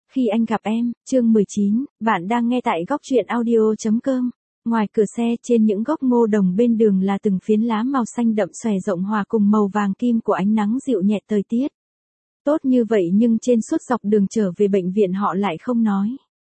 Khi anh gặp em, chương 19, bạn đang nghe tại góc truyện audio.com. Ngoài cửa xe trên những gốc ngô đồng bên đường là từng phiến lá màu xanh đậm xòe rộng hòa cùng màu vàng kim của ánh nắng dịu nhẹ thời tiết. Tốt như vậy nhưng trên suốt dọc đường trở về bệnh viện họ lại không nói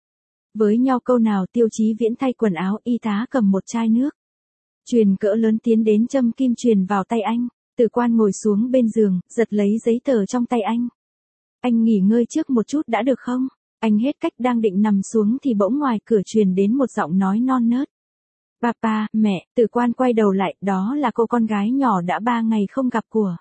với nhau câu nào. Tiêu Chí Viễn thay quần áo, y tá cầm một chai nước truyền cỡ lớn tiến đến châm kim truyền vào tay anh. Tử Quan ngồi xuống bên giường, giật lấy giấy tờ trong tay anh. Anh nghỉ ngơi trước một chút đã được không? Anh hết cách đang định nằm xuống thì bỗng ngoài cửa truyền đến một giọng nói non nớt. Papa, mẹ. Tử Quan quay đầu lại, đó là cô con gái nhỏ đã 3 ngày không gặp của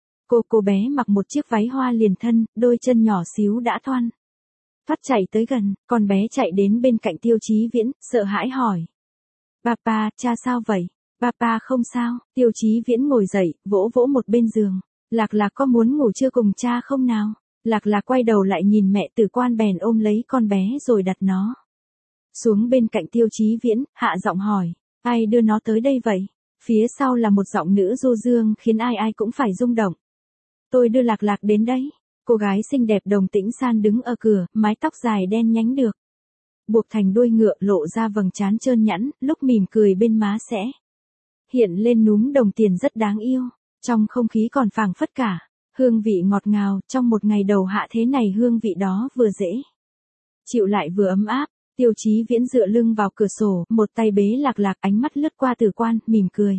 cô bé mặc một chiếc váy hoa liền thân, đôi chân nhỏ xíu đã thoăn thoắt chạy tới gần. Con bé chạy đến bên cạnh Tiêu Chí Viễn, sợ hãi hỏi. Papa, cha sao vậy? Papa không sao. Tiêu Chí Viễn ngồi dậy, vỗ vỗ một bên giường. Lạc Lạc có muốn ngủ trưa cùng cha không nào? Lạc Lạc quay đầu lại nhìn mẹ. Tử Quan bèn ôm lấy con bé rồi đặt nó xuống bên cạnh Tiêu Chí Viễn, hạ giọng hỏi. Ai đưa nó tới đây vậy? Phía sau là một giọng nữ du dương khiến ai ai cũng phải rung động. Tôi đưa Lạc Lạc đến đấy. Cô gái xinh đẹp Đồng Tĩnh San đứng ở cửa, mái tóc dài đen nhánh được buộc thành đuôi ngựa, lộ ra vầng trán trơn nhẵn, lúc mỉm cười bên má sẽ hiện lên núm đồng tiền rất đáng yêu. Trong không khí còn phảng phất cả hương vị ngọt ngào. Trong một ngày đầu hạ thế này, hương vị đó vừa dễ chịu lại vừa ấm áp. Tiêu Chí Viễn dựa lưng vào cửa sổ, một tay bế Lạc Lạc, ánh mắt lướt qua Tử Quan, mỉm cười.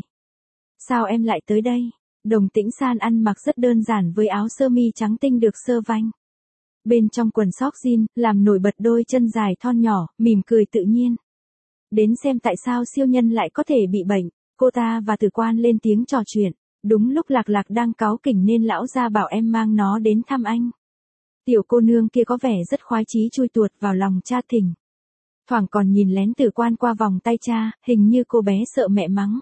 Sao em lại tới đây? Đồng Tĩnh San ăn mặc rất đơn giản với áo sơ mi trắng tinh được sơ vanh bên trong quần sóc jean, làm nổi bật đôi chân dài thon nhỏ, mỉm cười tự nhiên. Đến xem tại sao siêu nhân lại có thể bị bệnh. Cô ta và Tử Quan lên tiếng trò chuyện. Đúng lúc Lạc Lạc đang cáu kỉnh nên lão gia bảo em mang nó đến thăm anh. Tiểu cô nương kia có vẻ rất khoái chí chui tuột vào lòng cha thỉnh thoảng còn nhìn lén Tử Quan qua vòng tay cha. Hình như cô bé sợ mẹ mắng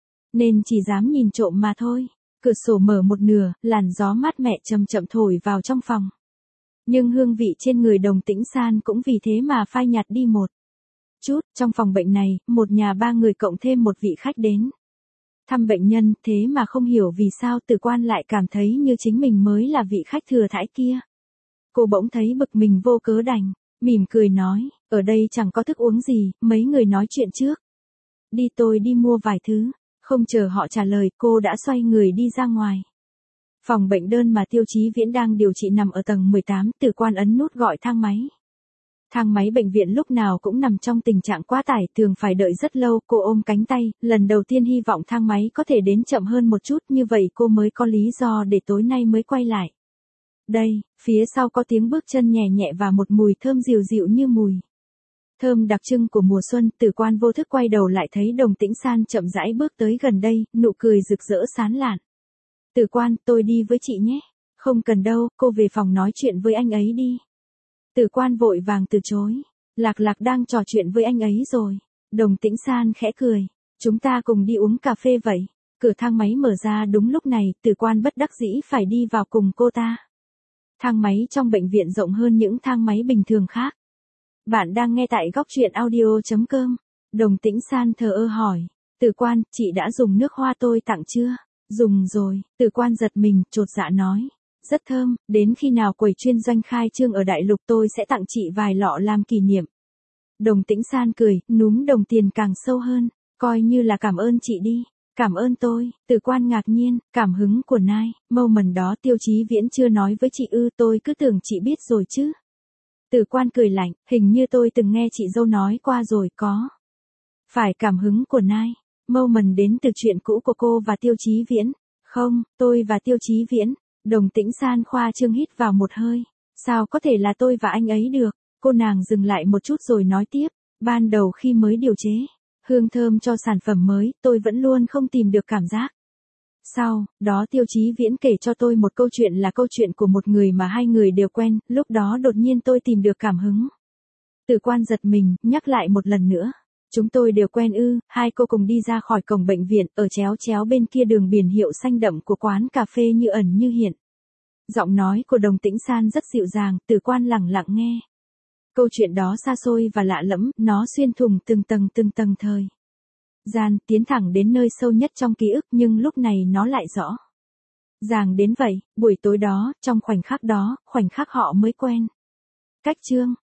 nên chỉ dám nhìn trộm mà thôi. Cửa sổ mở một nửa, làn gió mát mẻ chậm chậm thổi vào trong phòng. Nhưng hương vị trên người Đồng Tĩnh San cũng vì thế mà phai nhạt đi một chút. Trong phòng bệnh này, một nhà 3 người cộng thêm một vị khách đến thăm bệnh nhân, thế mà không hiểu vì sao Tử Quan lại cảm thấy như chính mình mới là vị khách thừa thãi kia. Cô bỗng thấy bực mình vô cớ đành mỉm cười nói, ở đây chẳng có thức uống gì, mấy người nói chuyện trước đi, tôi đi mua vài thứ. Không chờ họ trả lời, cô đã xoay người đi ra ngoài. Phòng bệnh đơn mà Tiêu Chí Viễn đang điều trị nằm ở tầng 18, Tử Quan ấn nút gọi thang máy. Thang máy bệnh viện lúc nào cũng nằm trong tình trạng quá tải, thường phải đợi rất lâu. Cô ôm cánh tay, lần đầu tiên hy vọng thang máy có thể đến chậm hơn một chút, như vậy cô mới có lý do để tối nay mới quay lại. Đây, phía sau có tiếng bước chân nhẹ nhẹ và một mùi thơm dịu dịu như mùi thơm đặc trưng của mùa xuân. Tử Quan vô thức quay đầu lại thấy Đồng Tĩnh San chậm rãi bước tới gần đây, nụ cười rực rỡ sán lạn. Tử Quan, tôi đi với chị nhé. Không cần đâu, cô về phòng nói chuyện với anh ấy đi. Tử Quan vội vàng từ chối. Lạc Lạc đang trò chuyện với anh ấy rồi. Đồng Tĩnh San khẽ cười. Chúng ta cùng đi uống cà phê vậy. Cửa thang máy mở ra đúng lúc này, Tử Quan bất đắc dĩ phải đi vào cùng cô ta. Thang máy trong bệnh viện rộng hơn những thang máy bình thường khác. Bạn đang nghe tại góc truyện audio.com. Đồng Tĩnh San thờ ơ hỏi. Tử Quan, chị đã dùng nước hoa tôi tặng chưa? Dùng rồi. Tử Quan giật mình, chột dạ nói. Rất thơm, đến khi nào quầy chuyên doanh khai trương ở Đại Lục tôi sẽ tặng chị vài lọ làm kỷ niệm. Đồng Tĩnh San cười, núm đồng tiền càng sâu hơn. Coi như là cảm ơn chị đi. Cảm ơn tôi. Tử Quan ngạc nhiên, cảm hứng của nai, moment đó Tiêu Chí Viễn chưa nói với chị ư? Tôi cứ tưởng chị biết rồi chứ. Tử Quan cười lạnh, hình như tôi từng nghe chị dâu nói qua rồi. Có phải cảm hứng của nai, moment đến từ chuyện cũ của cô và Tiêu Chí Viễn? Không, tôi và Tiêu Chí Viễn. Đồng Tĩnh San khoa trương hít vào một hơi. Sao có thể là tôi và anh ấy được? Cô nàng dừng lại một chút rồi nói tiếp. Ban đầu khi mới điều chế hương thơm cho sản phẩm mới, tôi vẫn luôn không tìm được cảm giác. Sau đó Tiêu Chí Viễn kể cho tôi một câu chuyện, là câu chuyện của một người mà hai người đều quen, lúc đó đột nhiên tôi tìm được cảm hứng. Tử Quan giật mình, nhắc lại một lần nữa. Chúng tôi đều quen ư? Hai cô cùng đi ra khỏi cổng bệnh viện, ở chéo chéo bên kia đường biển hiệu xanh đậm của quán cà phê như ẩn như hiện. Giọng nói của Đồng Tĩnh San rất dịu dàng, Tử Quan lặng lặng nghe. Câu chuyện đó xa xôi và lạ lẫm, nó xuyên thủng từng tầng thời gian, tiến thẳng đến nơi sâu nhất trong ký ức, nhưng lúc này nó lại rõ ràng đến vậy. Buổi tối đó, trong khoảnh khắc đó, khoảnh khắc họ mới quen. cách chương.